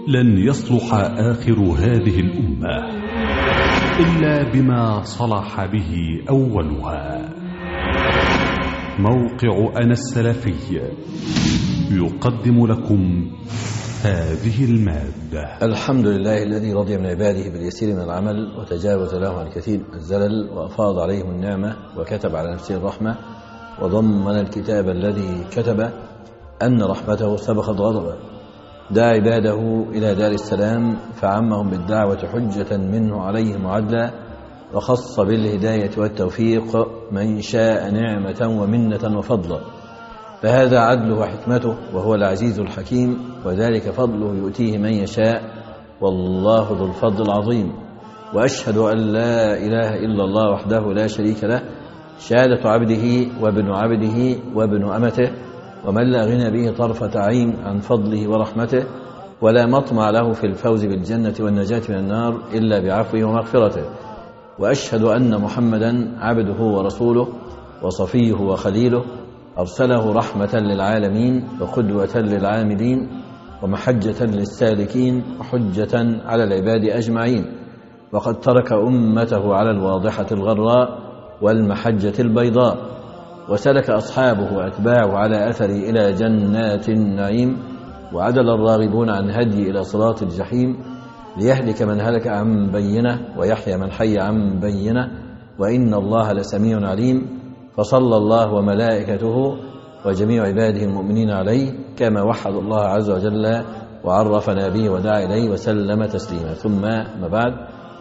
لن يصلح آخر هذه الأمة إلا بما صلح به أولها. موقع أنا السلفي يقدم لكم هذه المادة. الحمد لله الذي رضي من عباده باليسير من العمل وتجاوز له عن كثير من الزلل وأفاض عليهم النعمة وكتب على نفسه الرحمة وضمن الكتاب الذي كتب أن رحمته سبقت غضبه. دعا عباده إلى دار السلام فعمهم بالدعوة حجة منه عليهم وعدلا، وخص بالهداية والتوفيق من شاء نعمة ومنة وفضلا. فهذا عدله وحكمته وهو العزيز الحكيم، وذلك فضله يؤتيه من يشاء، والله ذو الفضل العظيم. وأشهد أن لا إله إلا الله وحده لا شريك له، شهادة عبده وابن عبده وابن أمته، ومن لا غنى به طرفة عين عن فضله ورحمته، ولا مطمع له في الفوز بالجنة والنجاة من النار إلا بعفوه ومغفرته. وأشهد أن محمدا عبده ورسوله وصفيه وخليله، أرسله رحمة للعالمين وقدوة للعاملين ومحجة للسالكين وحجة على العباد أجمعين. وقد ترك أمته على الواضحة الغراء والمحجة البيضاء، وسلك أصحابه وأتباعه على أثره إلى جنات النعيم، وعدل الراغبون عن هدي إلى صراط الجحيم، ليهلك من هلك عن بينة ويحيى من حي عن بينة، وإن الله لسميع عليم. فصلى الله وملائكته وجميع عباده المؤمنين عليه كما وحد الله عز وجل وعرفنا به ودعا إليه وسلم تسليما. ثم ما بعد،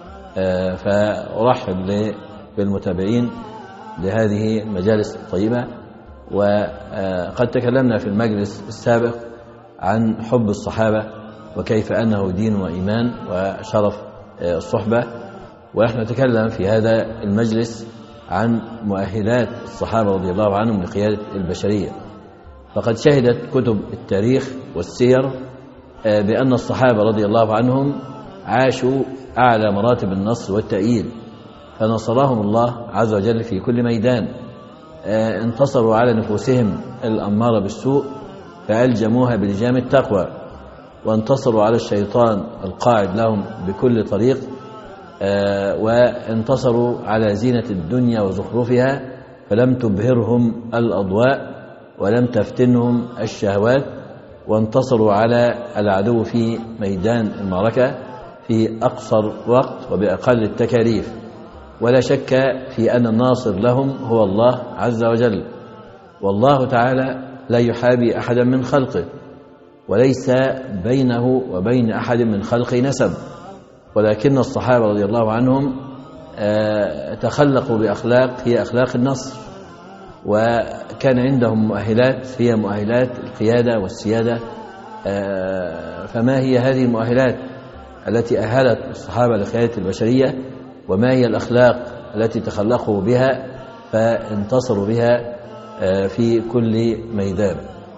فأرحب بالمتابعين لهذه المجالس الطيبة. وقد تكلمنا في المجلس السابق عن حب الصحابة وكيف أنه دين وإيمان وشرف الصحبة، ونحن نتكلم في هذا المجلس عن مؤهلات الصحابة رضي الله عنهم لقيادة البشرية. فقد شهدت كتب التاريخ والسير بأن الصحابة رضي الله عنهم عاشوا أعلى مراتب النصر والتأييد، فنصرهم الله عز وجل في كل ميدان. انتصروا على نفوسهم الأمارة بالسوء فألجموها بلجام التقوى، وانتصروا على الشيطان القاعد لهم بكل طريق، وانتصروا على زينة الدنيا وزخرفها فلم تبهرهم الأضواء ولم تفتنهم الشهوات، وانتصروا على العدو في ميدان المعركة في أقصر وقت وبأقل التكاليف. ولا شك في أن الناصر لهم هو الله عز وجل، والله تعالى لا يحابي أحدا من خلقه، وليس بينه وبين أحد من خلقه نسب، ولكن الصحابة رضي الله عنهم تخلقوا بأخلاق هي أخلاق النصر، وكان عندهم مؤهلات هي مؤهلات القيادة والسيادة. فما هي هذه المؤهلات التي أهلت الصحابة لقيادة البشرية، وما هي الأخلاق التي تخلقوا بها فانتصروا بها في كل ميدان؟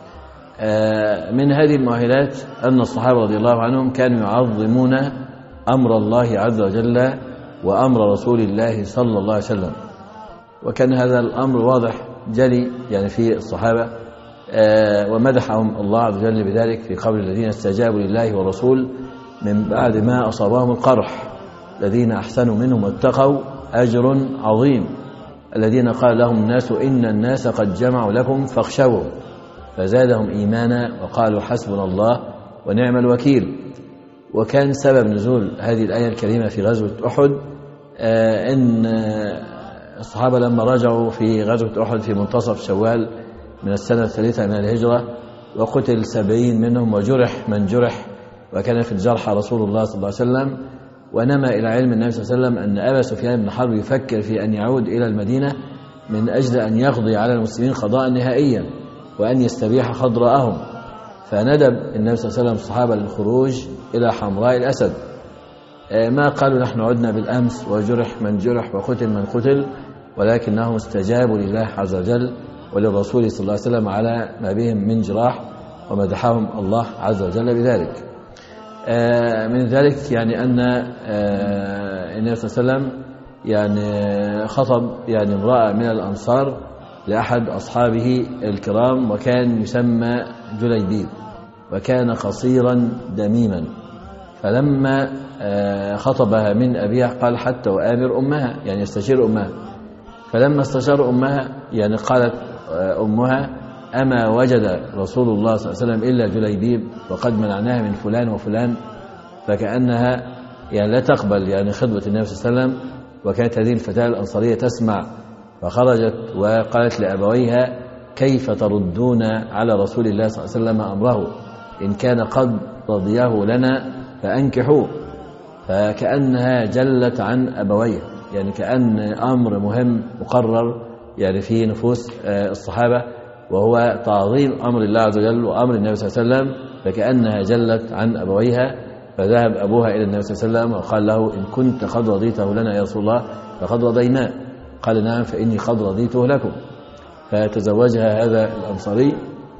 من هذه المؤهلات أن الصحابة رضي الله عنهم كانوا يعظمون أمر الله عز وجل وأمر رسول الله صلى الله عليه وسلم، وكان هذا الأمر واضح جلي يعني في الصحابة، ومدحهم الله عز وجل بذلك في قول الذين استجابوا لله والرسول من بعد ما أصابهم القرح الذين أحسنوا منهم واتقوا أجر عظيم، الذين قال لهم الناس إن الناس قد جمعوا لكم فاخشوا فزادهم إيمانا وقالوا حسبنا الله ونعم الوكيل. وكان سبب نزول هذه الآية الكريمة في غزوة أحد أن الصحابة لما رجعوا في غزوة أحد في منتصف شوال من السنة الثالثة من الهجرة، وقتل 70 منهم وجرح من جرح، وكان في الجرحى رسول الله صلى الله عليه وسلم. ونما إلى علم النبي صلى الله عليه وسلم أن أبا سفيان بن حرب يفكر في أن يعود إلى المدينة من أجل أن يقضي على المسلمين قضاء نهائيا وأن يستبيح خضراءهم، فندب النبي صلى الله عليه وسلم الصحابة للخروج إلى حمراء الأسد. ما قالوا نحن عدنا بالأمس وجرح من جرح وقتل من قتل، ولكنهم استجابوا لله عز وجل وللرسول صلى الله عليه وسلم على ما بهم من جراح، ومدحهم الله عز وجل بذلك. من ذلك يعني أن النبي صلى الله عليه وسلم يعني خطب يعني امرأة من الأنصار لأحد أصحابه الكرام، وكان يسمى جليبيب، وكان قصيرا دميما، فلما خطبها من أبيها قال حتى وآمر أمها، يعني يستشير أمها. فلما استشار أمها يعني قالت أمها: أما وجد رسول الله صلى الله عليه وسلم إلا جليبيب وقد منعناها من فلان وفلان. فكأنها يعني لا تقبل يعني خطبة النبي صلى الله عليه وسلم. وكانت هذه الفتاة الأنصارية تسمع، فخرجت وقالت لأبويها: كيف تردون على رسول الله صلى الله عليه وسلم أمره؟ إن كان قد رضيه لنا فأنكحوه. فكأنها جلت عن أبويها، يعني كأن أمر مهم مقرر يعني في نفوس الصحابة، وهو تعظيم أمر الله عز وجل وأمر النبي صلى الله عليه وسلم. فكأنها جلت عن أبويها، فذهب أبوها إلى النبي صلى الله عليه وسلم وقال له: إن كنت قد رضيته لنا يا رسول الله فقد رضيناه. قال: نعم، فإني قد رضيته لكم. فتزوجها هذا الأنصاري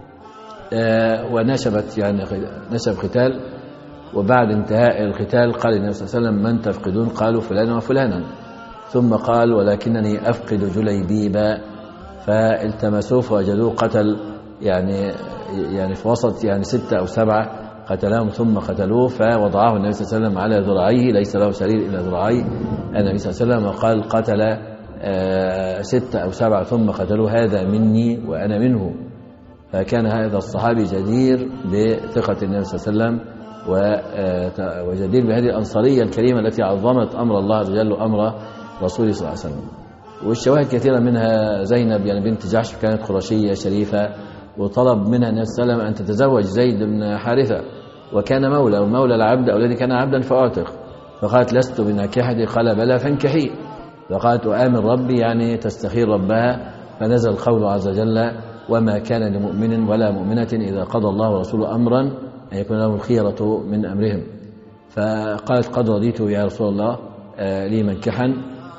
ونشبت يعني نشب قتال. وبعد انتهاء القتال قال النبي صلى الله عليه وسلم: من تفقدون؟ قالوا: فلانا وفلانا. ثم قال: ولكنني أفقد جليبيبا. فالتمسوه فوجدوه قتل يعني في وسط يعني 6 أو 7 قتلهم ثم قتلوه. فوضعه النبي صلى الله عليه وسلم على ذراعيه، ليس له سرير إلا ذراعيه النبي صلى الله عليه وسلم، وقال: قتل 6 أو 7 ثم قتلوه، هذا مني وأنا منه. فكان هذا الصحابي جدير بثقة النبي صلى الله عليه وسلم وجدير بهذه الأنصارية الكريمة التي عظمت أمر الله عز وجل وأمر رسوله صلى الله عليه وسلم. والشواهد كثيرة منها زينب يعني بنت جحش كانت قرشية شريفة، وطلب منها النبي صلى الله عليه وسلم أن تتزوج زيد بن حارثة، وكان مولى، ومولى العبد أو الذي كان عبدا فأعتق. فقالت: لست بناكحة. قال: بلى فانكحي. فقالت: وآمن ربي، يعني تستخير ربها. فنزل قوله عز وجل: وما كان لمؤمن ولا مؤمنة إذا قضى الله ورسوله أمرا أن يكون لهم الخيرة من أمرهم. فقالت: قد رضيت يا رسول الله لي منكحا.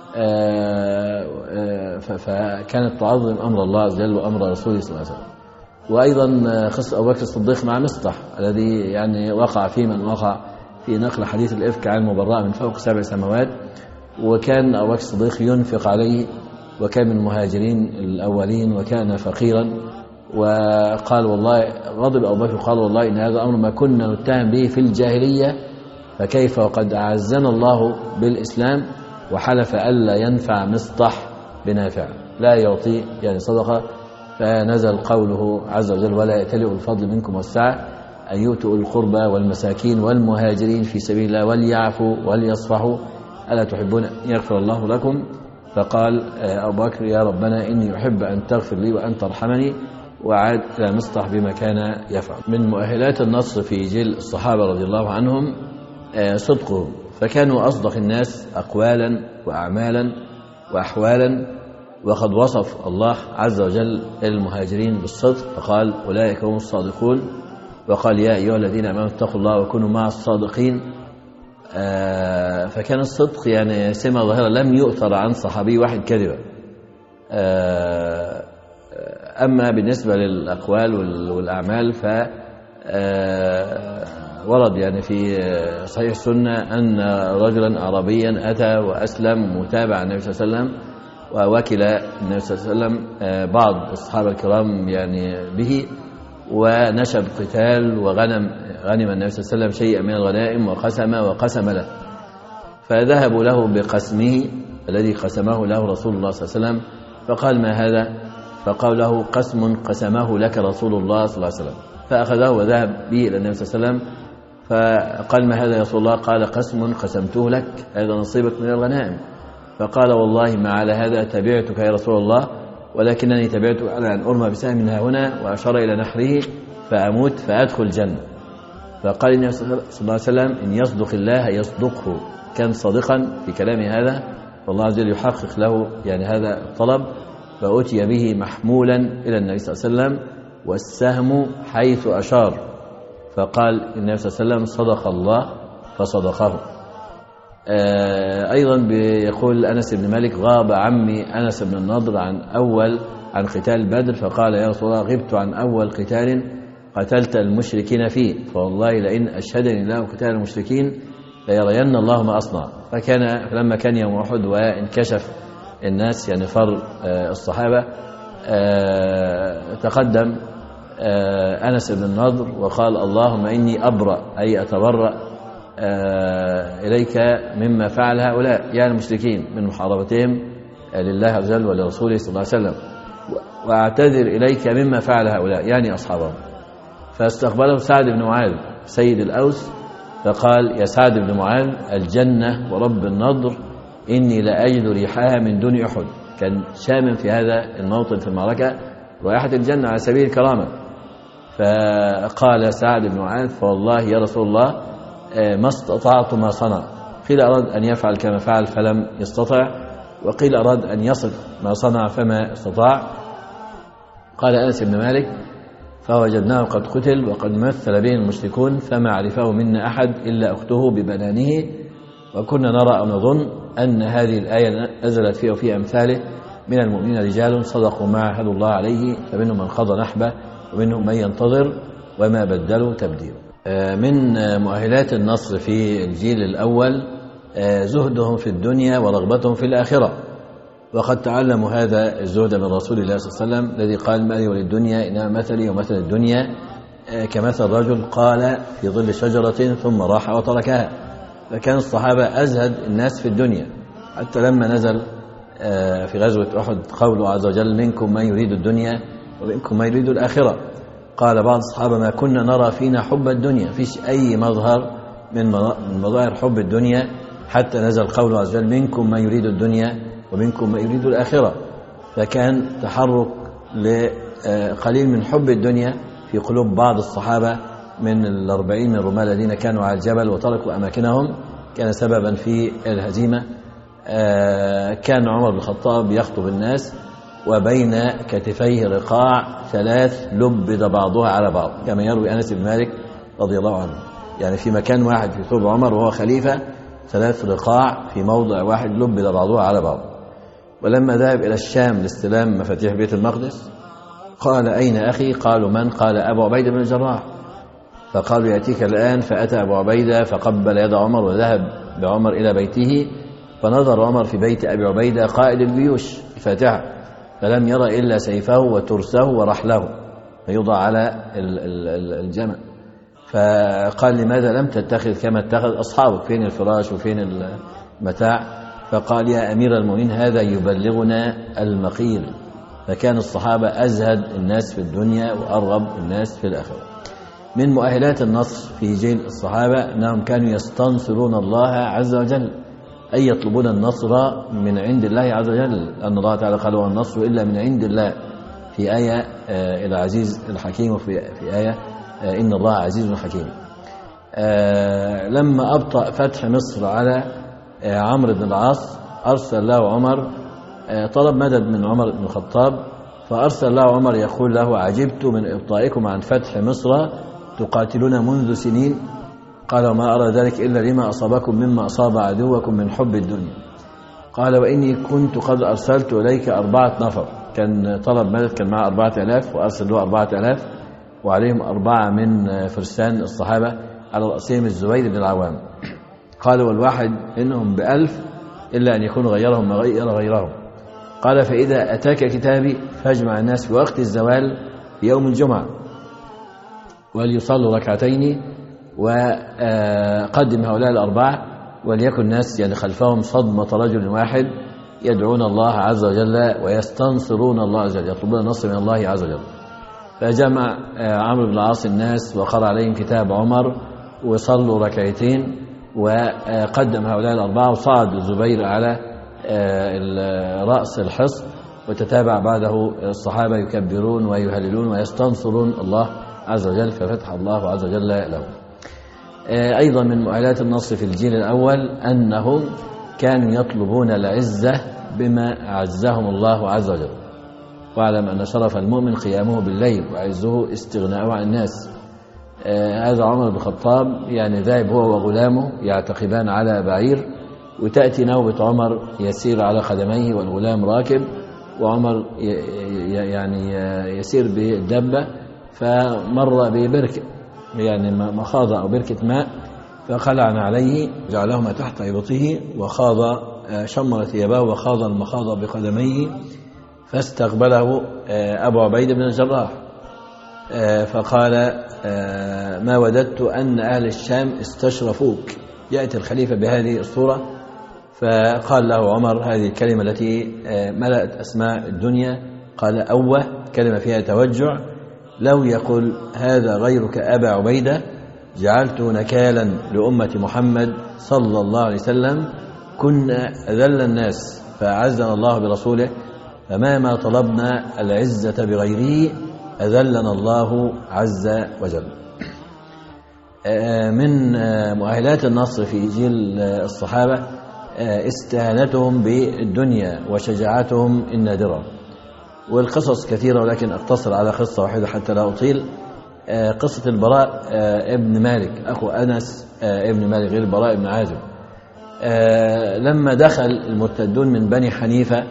فكانت تعظم أمر الله عز وجل وأمر رسوله صلى الله عليه وسلم. وأيضا قصة أبو بكر الصديق مع مصطح الذي يعني وقع في من وقع في نقل حديث الإفك عن المبرأ من فوق 7 سماوات. وكان أبو بكر الصديق ينفق عليه، وكان من المهاجرين الأولين، وكان فقيرا. وقال والله، غضب أبو بكر قال: والله إن هذا أمر ما كنا نتهم به في الجاهلية، فكيف وقد أعزنا الله بالإسلام. وحلف ألا ينفع مصطح بنافع، لا يعطي يعني صدقة. فنزل قوله عز وجل: ولا يأتل أولو الفضل منكم والسعة أن يؤتوا القربى والمساكين والمهاجرين في سبيل الله وليعفوا وليصفحوا ألا تحبون أن يغفر الله لكم. فقال أبو بكر: يا ربنا إني أحب أن تغفر لي وأن ترحمني. وعاد إلى مصطح بما كان يفعل. من مؤهلات النصر في جيل الصحابة رضي الله عنهم صدقهم، فكانوا أصدق الناس أقوالا وأعمالا وأحوالا. وقد وصف الله عز وجل المهاجرين بالصدق فقال: أولئك هم الصادقون. وقال: يا أيها الذين آمنوا اتقوا الله وكونوا مع الصادقين. فكان الصدق يعني سمة ظاهرة لم يؤثر عن صحابي واحد كذبا. أما بالنسبة للأقوال والأعمال ورد يعني في صحيح السنة أن رجلا أعرابيا أتى وأسلم متابع النبي صلى الله عليه وسلم، ووكل النبي صلى الله عليه وسلم بعض الصحابة الكرام يعني به، ونشب قتال وغنم النبي صلى الله عليه وسلم شيئا من الغنائم وقسم له. فذهبوا له بقسمه الذي قسمه له رسول الله صلى الله عليه وسلم. فقال: ما هذا؟ فقال له: قسم قسمه لك رسول الله صلى الله عليه وسلم. فأخذه وذهب به إلى النبي صلى الله عليه وسلم. فقال: ما هذا يا رسول الله؟ قال: قسم قسمته لك، هذا نصيبك من الغنائم. فقال: والله ما على هذا تبعتك يا رسول الله، ولكنني تبعتك على أن أرمى بسهم هنا، وأشار إلى نحره فأموت فأدخل الجنة. فقال النبي صلى الله عليه وسلم: إن يصدق الله يصدقه. كان صادقا في كلامه هذا، والله عز وجل يحقق له يعني هذا الطلب. فأتي به محمولا إلى النبي صلى الله عليه وسلم، والسهم حيث أشار. فقال النبي صلى الله عليه وسلم: صدق الله فصدقه. أيضا بيقول أنس بن مالك: غاب عمي أنس بن النضر عن قتال بدر، فقال: يا رسول الله، غبت عن أول قتال قتلت المشركين فيه، فوالله لئن أشهدني الله قتال المشركين ليرين الله ما أصنع. فلما كان يوم أحد وانكشف الناس يعني فر الصحابة، تقدم أنس بن النضر وقال: اللهم إني أبرأ، أي أتبرأ إليك مما فعل هؤلاء يعني المشركين من محاربتهم لله عز وجل ولرسوله صلى الله عليه وسلم، وأعتذر إليك مما فعل هؤلاء يعني أصحابهم. فاستقبله سعد بن معاذ سيد الأوس فقال: يا سعد بن معاذ، الجنة ورب النضر إني لأجد ريحها من دون أحد. كان شامم في هذا الموطن في المعركة رائحة الجنة على سبيل الكرامة. فقال سعد بن معاذ: فوالله يا رسول الله ما استطعت ما صنع. قيل أراد أن يفعل كما فعل فلم يستطع، وقيل أراد أن يصف ما صنع فما استطاع. قال أنس بن مالك: فوجدناه قد قتل وقد مثل به المشركون فما عرفه منا أحد إلا أخته ببنانه، وكنا نرى أو نظن أن هذه الآية نزلت فيه وفي أمثاله من المؤمنين رجال صدقوا ما عاهدوا الله عليه فمنهم من قضى نحبه ومنهم من ينتظر وما بدلوا تبديلا. من مؤهلات النصر في الجيل الأول زهدهم في الدنيا ورغبتهم في الآخرة، وقد تعلموا هذا الزهد من رسول الله صلى الله عليه وسلم الذي قال: مالي وللدنيا إنما مثلي ومثل الدنيا كمثل رجل قال في ظل شجرة ثم راح وتركها. فكان الصحابة أزهد الناس في الدنيا، حتى لما نزل في غزوة أحد قوله عز وجل: منكم من يريد الدنيا ومنكم من يريد الآخرة. قال بعض الصحابة: ما كنا نرى فينا حب الدنيا، فيش أي مظهر من مظاهر حب الدنيا، حتى نزل قوله عز وجل: منكم من يريد الدنيا ومنكم من يريد الآخرة. فكان تحرك لقليل من حب الدنيا في قلوب بعض الصحابة من 40 من الرماة الذين كانوا على الجبل وتركوا أماكنهم، كان سببا في الهزيمة. كان عمر بن الخطاب يخطب الناس وبين كتفيه رقاع 3 لبد بعضها على بعض، كما يروي أنس بن مالك رضي الله عنه. يعني في مكان واحد في ثوب عمر وهو خليفة 3 رقاع في موضع واحد لبد بعضها على بعض. ولما ذهب إلى الشام لاستلام مفاتيح بيت المقدس قال: أين أخي؟ قالوا: من؟ قال: أبو عبيدة بن الجراح. فقالوا: يأتيك الآن. فأتى أبو عبيدة فقبل يد عمر وذهب بعمر إلى بيته، فنظر عمر في بيت أبي عبيدة قائد الجيوش الفاتحة، فلم يرى إلا سيفه وترسه ورحله فيوضع على الجمل. فقال: لماذا لم تتخذ كما اتخذ أصحابك؟ فين الفراش وفين المتاع؟ فقال: يا أمير المؤمنين، هذا يبلغنا المقيل. فكان الصحابة أزهد الناس في الدنيا وأرغب الناس في الآخرة. من مؤهلات النصر في جيل الصحابة أنهم كانوا يستنصرون الله عز وجل، أي يطلبون النصر من عند الله عز وجل، أن الله تعالى قال: والنصر إلا من عند الله في آية العزيز الحكيم، وفي آية إن الله عزيز حكيم. لما أبطأ فتح مصر على عمرو بن العاص أرسل له عمر، طلب مدد من عمر بن الخطاب، فأرسل له عمر يقول له: عجبت من إبطائكم عن فتح مصر، تقاتلون منذ سنين. قال: وما أرى ذلك إلا لما أصابكم مما أصاب عدوكم من حب الدنيا. قال: وإني كنت قد أرسلت إليك 4 نفر. كان طلب مدد، كان معه 4000 وأرسل له 4000 وعليهم 4 من فرسان الصحابة على رأسهم الزبير بن العوام. قال: والواحد إنهم ب1000 إلا أن يكون غيرهم ما غيرهم. قال: فإذا أتاك كتابي فاجمع الناس في وقت الزوال في يوم الجمعة وليصلوا 2 وقدم هؤلاء 4 وليكن الناس يعني خلفهم صدمة رجل واحد يدعون الله عز وجل ويستنصرون الله عز وجل، يطلبون النصر من الله عز وجل. فجمع عمرو بن العاص الناس وقرأ عليهم كتاب عمر وصلوا 2 وقدم هؤلاء 4 وصعد الزبير على رأس الحصن، وتتابع بعده الصحابة يكبرون ويهللون ويستنصرون الله عز وجل، ففتح الله عز وجل لهم. أيضا من مؤهلات النصر في الجيل الأول أنهم كانوا يطلبون العزة بما أعزهم الله عز وجل. واعلم أن شرف المؤمن قيامه بالليل وعزه استغناءه عن الناس. هذا عمر بن الخطاب يعني ذاهب هو وغلامه يعتقبان على بعير، وتأتي نوبة عمر يسير على قدميه والغلام راكب، وعمر يعني يسير بالدبة، فمر ببركة يعني مخاضة أو بركة ماء، فخلع عليه جعلهما تحت إبطه وخاض شمر ثيابه وخاض المخاض بقدميه، فاستقبله أبو عبيدة بن الجراح فقال ما وددت أن أهل الشام استشرفوك. يأتي الخليفة بهذه الصورة، فقال له عمر هذه الكلمة التي ملأت أسماء الدنيا، قال أوه، كلمة فيها توجع، لو يقول هذا غيرك أبا عبيدة جعلت نكالا لأمة محمد صلى الله عليه وسلم، كنا أذل الناس فأعزنا الله برسوله، فما طلبنا العزة بغيره أذلنا الله عز وجل. من مؤهلات النصر في جيل الصحابة استهانتهم بالدنيا وشجاعتهم النادرة، والقصص كثيرة ولكن أقتصر على قصة واحدة حتى لا أطيل. قصة البراء ابن مالك أخو أنس ابن مالك غير البراء ابن عازب. لما دخل المرتدون من بني حنيفة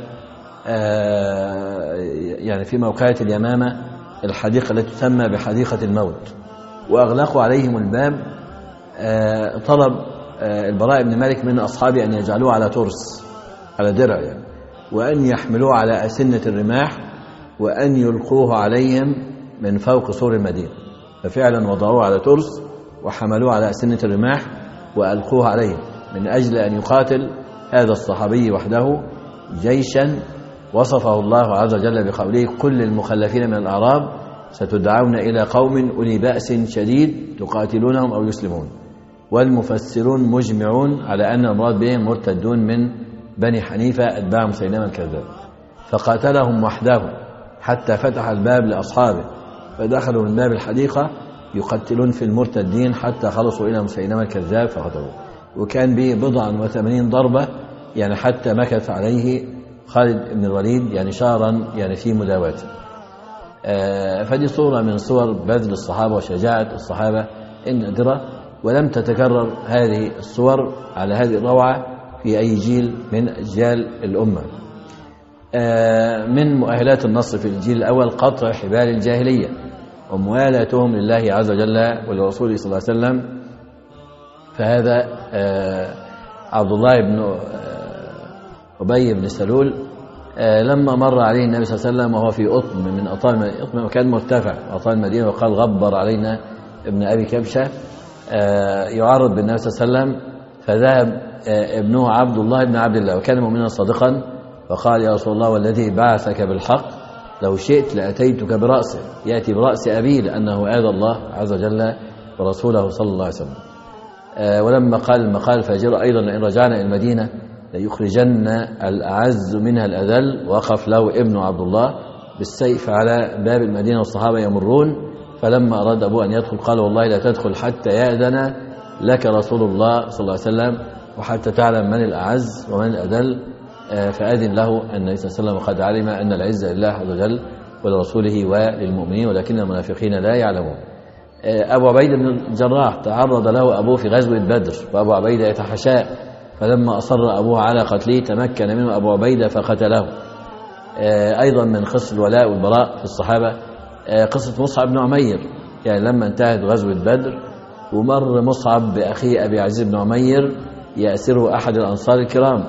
يعني في موقعة اليمامة الحديقة التي تسمى بحديقة الموت، وأغلقوا عليهم الباب، طلب البراء بن مالك من أصحابه أن يجعلوه على ترس، على درع يعني، وأن يحملوه على أسنة الرماح وأن يلقوه عليهم من فوق سور المدينة. ففعلا وضعوه على ترس وحملوه على أسنة الرماح وألقوه عليهم من أجل أن يقاتل هذا الصحابي وحده جيشا وصفه الله عز وجل بقوله كل المخلفين من الأعراب ستدعون إلى قوم أولي بأس شديد تقاتلونهم أو يسلمون، والمفسرون مجمعون على أن المراد بهم مرتدون من بني حنيفة أتباع مسيلمة الكذاب، فقاتلهم وحده حتى فتح الباب لأصحابه، فدخلوا من باب الحديقة يقتلون في المرتدين حتى خلصوا إلى مسيلمة الكذاب فقتلوه، وكان به 80 ضربة يعني حتى مكث عليه خالد بن الوليد يعني شهرا يعني في مداواته. فدي صورة من صور بذل الصحابة وشجاعة الصحابة النادرة، ولم تتكرر هذه الصور على هذه الروعة في أي جيل من أجيال الأمة. من مؤهلات النصر في الجيل الأول قطع حبال الجاهلية وموالاتهم لله عز وجل ولرسوله صلى الله عليه وسلم. فهذا عبد الله بن أبي بن سلول لما مر عليه النبي صلى الله عليه وسلم وهو في أطم من أطم مكان مرتفع أطال المدينة، وقال غبر علينا ابن أبي كبشة يعرض بالنبي صلى الله عليه وسلم، فذهب ابنه عبد الله بن عبد الله وكان مؤمنا صادقا، فقال يا رسول الله والذي بعثك بالحق لو شئت لأتيتك برأسه، يأتي برأس أبيه لأنه آذى الله عز وجل ورسوله صلى الله عليه وسلم. ولما قال المقال فاجر أيضا لئن رجعنا إلى المدينة ليخرجن الأعز منها الأذل، وقف له ابن عبد الله بالسيف على باب المدينة والصحابة يمرون، فلما أراد أبوه أن يدخل قال والله لا تدخل حتى يأذن لك رسول الله صلى الله عليه وسلم وحتى تعلم من الأعز ومن الأذل، فأذن له النبي صلى الله عليه وسلم وقد علم أن العزة لله عز وجل ولرسوله وللمؤمنين ولكن المنافقين لا يعلمون. أبو عبيدة بن الجراح تعرض له أبوه في غزوة بدر وأبو عبيدة يتحاشاه، فلما أصر أبوه على قتله تمكن منه أبو عبيدة فقتله. أيضا من قصة الولاء والبراء في الصحابة قصة مصعب بن عمير، يعني لما انتهت غزوة بدر ومر مصعب بأخيه أبي عزيز بن عمير يأسره أحد الأنصار الكرام،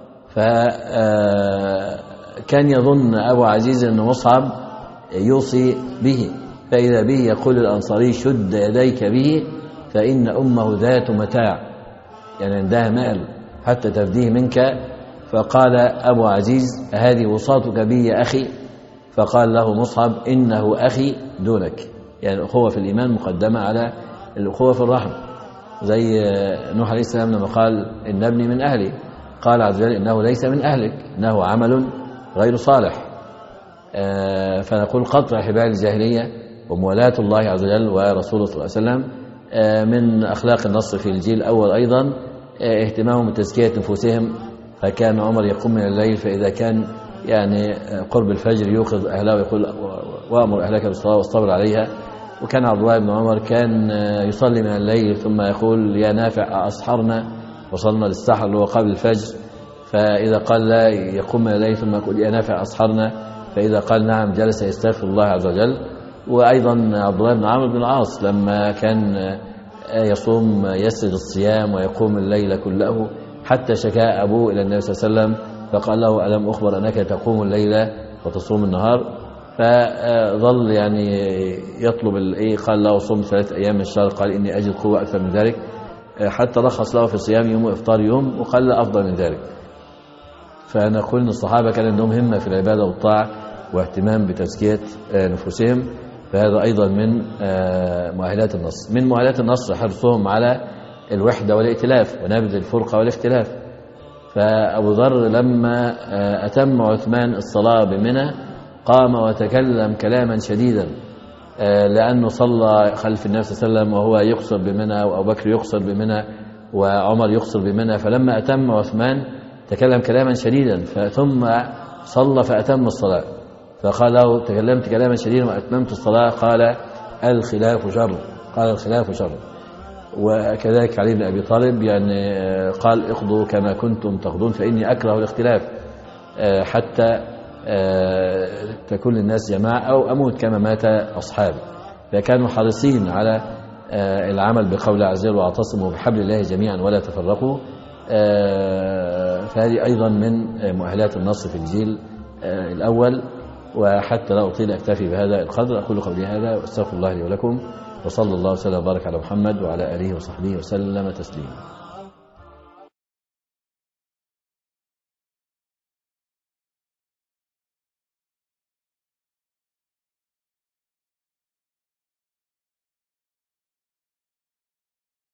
فكان يظن أبو عزيز أن مصعب يوصي به، فإذا به يقول الأنصاري شد يديك به فإن أمه ذات متاع، يعني عندها مال حتى تفديه منك. فقال أبو عزيز هذه وصاتك بي يا أخي؟ فقال له مصعب إنه أخي دونك، يعني الأخوة في الإيمان مقدمة على الأخوة في الرحم، زي نوح عليه السلام لما قال إن ابني من أهلي، قال عز وجل إنه ليس من أهلك إنه عمل غير صالح. فنقول قطع حبال الجاهلية وموالاة الله عز وجل ورسوله صلى الله عليه وسلم. من أخلاق النصر في الجيل الأول أيضا اهتمامهم بتزكية نفوسهم، فكان عمر يقوم من الليل فإذا كان يعني قرب الفجر يوقظ أهله ويقول وأمر أهلك بالصلاة واصطبر عليها. وكان عبد الله بن عمر كان يصلي من الليل ثم يقول يا نافع أسحرنا، وصلنا للسحر اللي هو قبل الفجر، فإذا قال لا يقوم من الليل ثم يقول يا نافع أسحرنا، فإذا قال نعم جلس يستغفر الله عز وجل. وأيضا عبد الله بن عمرو بن العاص لما كان يصوم يسجد الصيام ويقوم الليل كله حتى شكا أبوه إلى النبي صلى الله عليه وسلم فقال له ألم أخبر أنك تقوم الليل وتصوم النهار؟ فظل يعني يطلب قال له صم 3 أيام من الشهر، قال إني أجد قوة أكثر من ذلك، حتى رخص له في صيام يوم وإفطار يوم، وقال لا أفضل من ذلك. فنقول إن الصحابة كان عندهم همة في العبادة والطاعة واهتمام بتزكية نفوسهم، فهذا أيضا من مؤهلات النصر. من مؤهلات النصر حرصهم على الوحدة والائتلاف ونبذ الفرقة والاختلاف. فأبو ذر لما أتم عثمان الصلاة بمنى قام وتكلم كلاما شديدا، لأنه صلى خلف النبي صلى الله عليه وسلم وهو يقصر بمنى، وأبو بكر يقصر بمنى، وعمر يقصر بمنى. فلما أتم عثمان تكلم كلاما شديدا، ثم صلى فأتم الصلاة، فقال له تكلمت كلاما شديدا وأتممت الصلاة، قال الخلاف شر، قال الخلاف شر. وكذلك علي بن أبي طالب يعني قال اقضوا كما كنتم تقضون فإني أكره الاختلاف حتى تكون للناس جماعة أو أموت كما مات أصحابي. فكانوا حريصين على العمل بقول عز وجل واعتصموا بحبل الله جميعا ولا تفرقوا. فهذه أيضا من مؤهلات النصر في الجيل الأول. وحتى لا أطيل أكتفي بهذا القدر، أقول قولي هذا وأستغفر الله لي ولكم، وصلى الله وسلم وبارك على محمد وعلى آله وصحبه وسلم تسليما.